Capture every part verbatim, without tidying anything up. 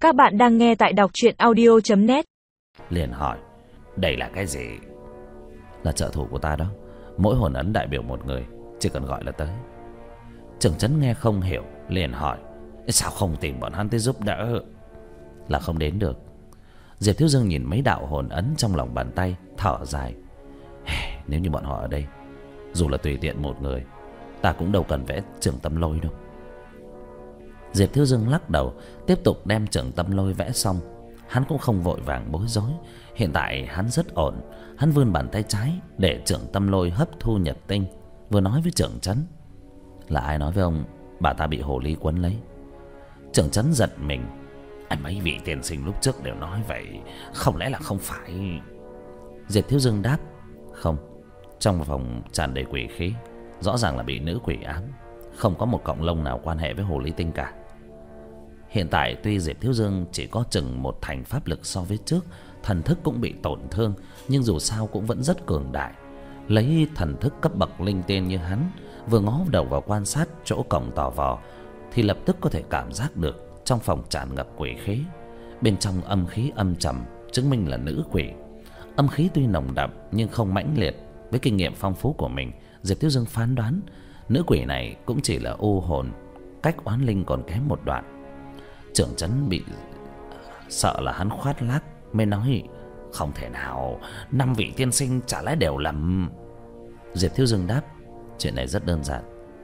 Các bạn đang nghe tại đọc truyện audio chấm net. Liền hỏi: đây là cái gì? Là trợ thủ của ta đó. Mỗi hồn ấn đại biểu một người, chỉ cần gọi là tới. Trưởng trấn nghe không hiểu, liền hỏi: sao không tìm bọn hắn tới giúp đỡ? Là không đến được. Diệp Thiếu Dương nhìn mấy đạo hồn ấn trong lòng bàn tay, thở dài. Nếu như bọn họ ở đây, dù là tùy tiện một người, ta cũng đâu cần vẽ Trường Tâm Lôi đâu. Diệp Thiếu Dương lắc đầu, tiếp tục đem Trường Tâm Lôi vẽ xong. Hắn cũng không vội vàng bối rối. Hiện tại hắn rất ổn. Hắn vươn bàn tay trái để Trường Tâm Lôi hấp thu nhật tinh, vừa nói với trưởng trấn: là ai nói với ông bà ta bị hồ ly quấn lấy? Trưởng trấn giật mình: anh mấy vị tiên sinh lúc trước đều nói vậy, không lẽ là không phải? Diệp Thiếu Dương đáp: không. Trong phòng tràn đầy quỷ khí, rõ ràng là bị nữ quỷ ám. Không có một cọng lông nào quan hệ với hồ ly tinh cả. Hiện tại tuy Diệp Thiếu Dương chỉ có chừng một thành pháp lực so với trước, thần thức cũng bị tổn thương, nhưng dù sao cũng vẫn rất cường đại. Lấy thần thức cấp bậc linh tiên như hắn, vừa ngó đầu vào quan sát chỗ cổng tò vò, thì lập tức có thể cảm giác được trong phòng tràn ngập quỷ khí. Bên trong âm khí âm trầm, chứng minh là nữ quỷ. Âm khí tuy nồng đậm nhưng không mãnh liệt. Với kinh nghiệm phong phú của mình, Diệp Thiếu Dương phán đoán nữ quỷ này cũng chỉ là u hồn, cách oán linh còn kém một đoạn. Trưởng trấn bị sợ là hắn khoát lác, mới nói: không thể nào, năm vị tiên sinh chả lẽ đều lầm? Diệp Thiếu Dương đáp: chuyện này rất đơn giản.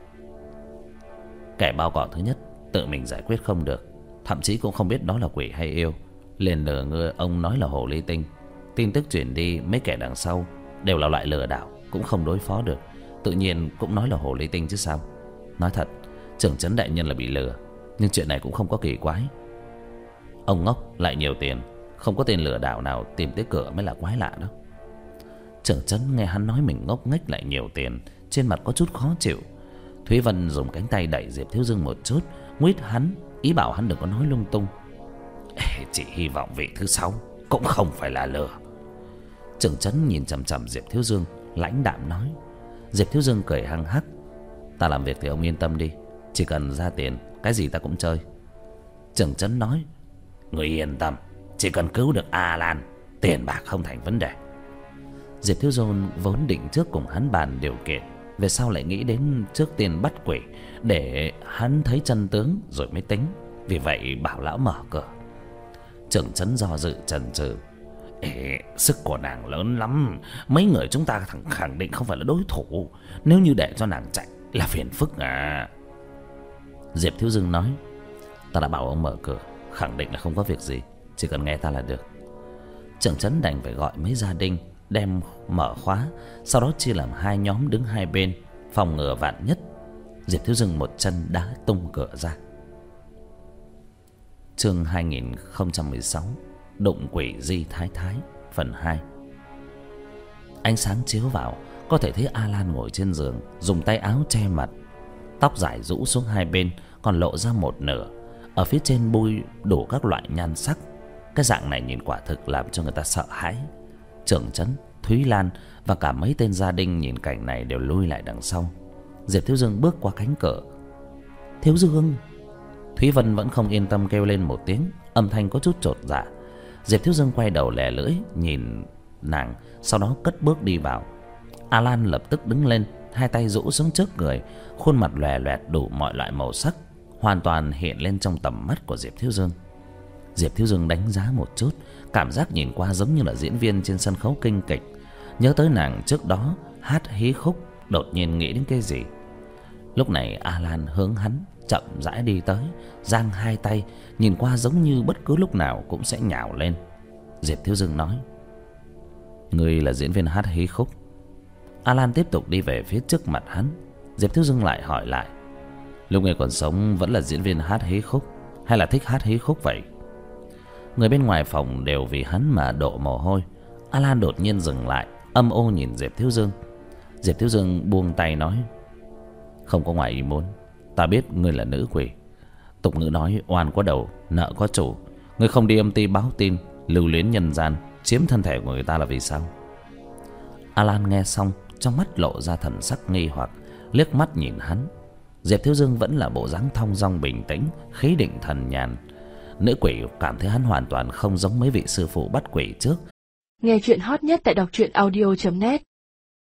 Kẻ bao cỏ thứ nhất tự mình giải quyết không được, thậm chí cũng không biết đó là quỷ hay yêu, liền lừa ngươi ông nói là hồ ly tinh. Tin tức truyền đi, mấy kẻ đằng sau đều là loại lừa đảo, cũng không đối phó được, tự nhiên cũng nói là hồ ly tinh chứ sao. Nói thật, trưởng trấn đại nhân là bị lừa, nhưng chuyện này cũng không có kỳ quái. Ông ngốc lại nhiều tiền, không có tên lừa đảo nào tìm tới cửa mới là quái lạ đó. Trưởng trấn nghe hắn nói mình ngốc nghếch lại nhiều tiền, trên mặt có chút khó chịu. Thúy Vân dùng cánh tay đẩy Diệp Thiếu Dương một chút, nguýt hắn, ý bảo hắn đừng có nói lung tung. Ê, chỉ hy vọng vị thứ sáu cũng không phải là lừa. Trưởng trấn nhìn chằm chằm Diệp Thiếu Dương, lãnh đạm nói. Diệp Thiếu Dương cười hăng hắc: ta làm việc thì ông yên tâm đi, chỉ cần ra tiền, cái gì ta cũng chơi. Trưởng trấn nói: người yên tâm, chỉ cần cứu được A Lan, tiền bạc không thành vấn đề. Diệp Thiếu Dương vốn định trước cùng hắn bàn điều kiện, về sau lại nghĩ đến trước tiên bắt quỷ, để hắn thấy chân tướng rồi mới tính. Vì vậy bảo lão mở cửa. Trưởng trấn do dự chần chừ: Ê, sức của nàng lớn lắm, mấy người chúng ta thẳng khẳng định không phải là đối thủ. Nếu như để cho nàng chạy là phiền phức à. Diệp Thiếu Dương nói: ta đã bảo ông mở cửa, khẳng định là không có việc gì, chỉ cần nghe ta là được. Trưởng trấn đành phải gọi mấy gia đình đem mở khóa, sau đó chia làm hai nhóm đứng hai bên, phòng ngừa vạn nhất. Diệp Thiếu Dương một chân đá tung cửa ra. Chương hai nghìn không trăm mười sáu, Đụng quỷ Di Thái Thái, phần hai. Ánh sáng chiếu vào, có thể thấy A Lan ngồi trên giường, dùng tay áo che mặt, tóc dài rũ xuống hai bên, còn lộ ra một nửa. Ở phía trên bôi đủ các loại nhan sắc. Cái dạng này nhìn quả thực làm cho người ta sợ hãi. Trưởng trấn, Thúy Lan và cả mấy tên gia đình nhìn cảnh này đều lui lại đằng sau. Diệp Thiếu Dương bước qua cánh cửa. Thiếu Dương! Thúy Vân vẫn không yên tâm kêu lên một tiếng, âm thanh có chút chột dạ. Diệp Thiếu Dương quay đầu lẻ lưỡi nhìn nàng, sau đó cất bước đi vào. A Lan lập tức đứng lên, hai tay rũ xuống trước người, khuôn mặt lòe loẹt đủ mọi loại màu sắc, hoàn toàn hiện lên trong tầm mắt của Diệp Thiếu Dương. Diệp Thiếu Dương đánh giá một chút, cảm giác nhìn qua giống như là diễn viên trên sân khấu kinh kịch. Nhớ tới nàng trước đó hát hí khúc, đột nhiên nghĩ đến cái gì. Lúc này A Lan hướng hắn chậm rãi đi tới, giang hai tay, nhìn qua giống như bất cứ lúc nào cũng sẽ nhào lên. Diệp Thiếu Dương nói: ngươi là diễn viên hát hí khúc? A Lan tiếp tục đi về phía trước mặt hắn. Diệp Thiếu Dương lại hỏi lại: lúc ngươi còn sống vẫn là diễn viên hát hí khúc, hay là thích hát hí khúc vậy? Người bên ngoài phòng đều vì hắn mà đổ mồ hôi. A Lan đột nhiên dừng lại, âm ô nhìn Diệp Thiếu Dương. Diệp Thiếu Dương buông tay nói: không có ngoài ý muốn, ta biết ngươi là nữ quỷ. Tục ngữ nói oan có đầu, nợ có chủ. Ngươi không đi âm ty báo tin, lưu luyến nhân gian, chiếm thân thể của người ta là vì sao? A Lan nghe xong, trong mắt lộ ra thần sắc nghi hoặc, liếc mắt nhìn hắn. Diệp Thiếu Dương vẫn là bộ dáng thong dong bình tĩnh, khí định thần nhàn. Nữ quỷ cảm thấy hắn hoàn toàn không giống mấy vị sư phụ bắt quỷ trước. Nghe chuyện hot nhất tại đọc truyện audio chấm net.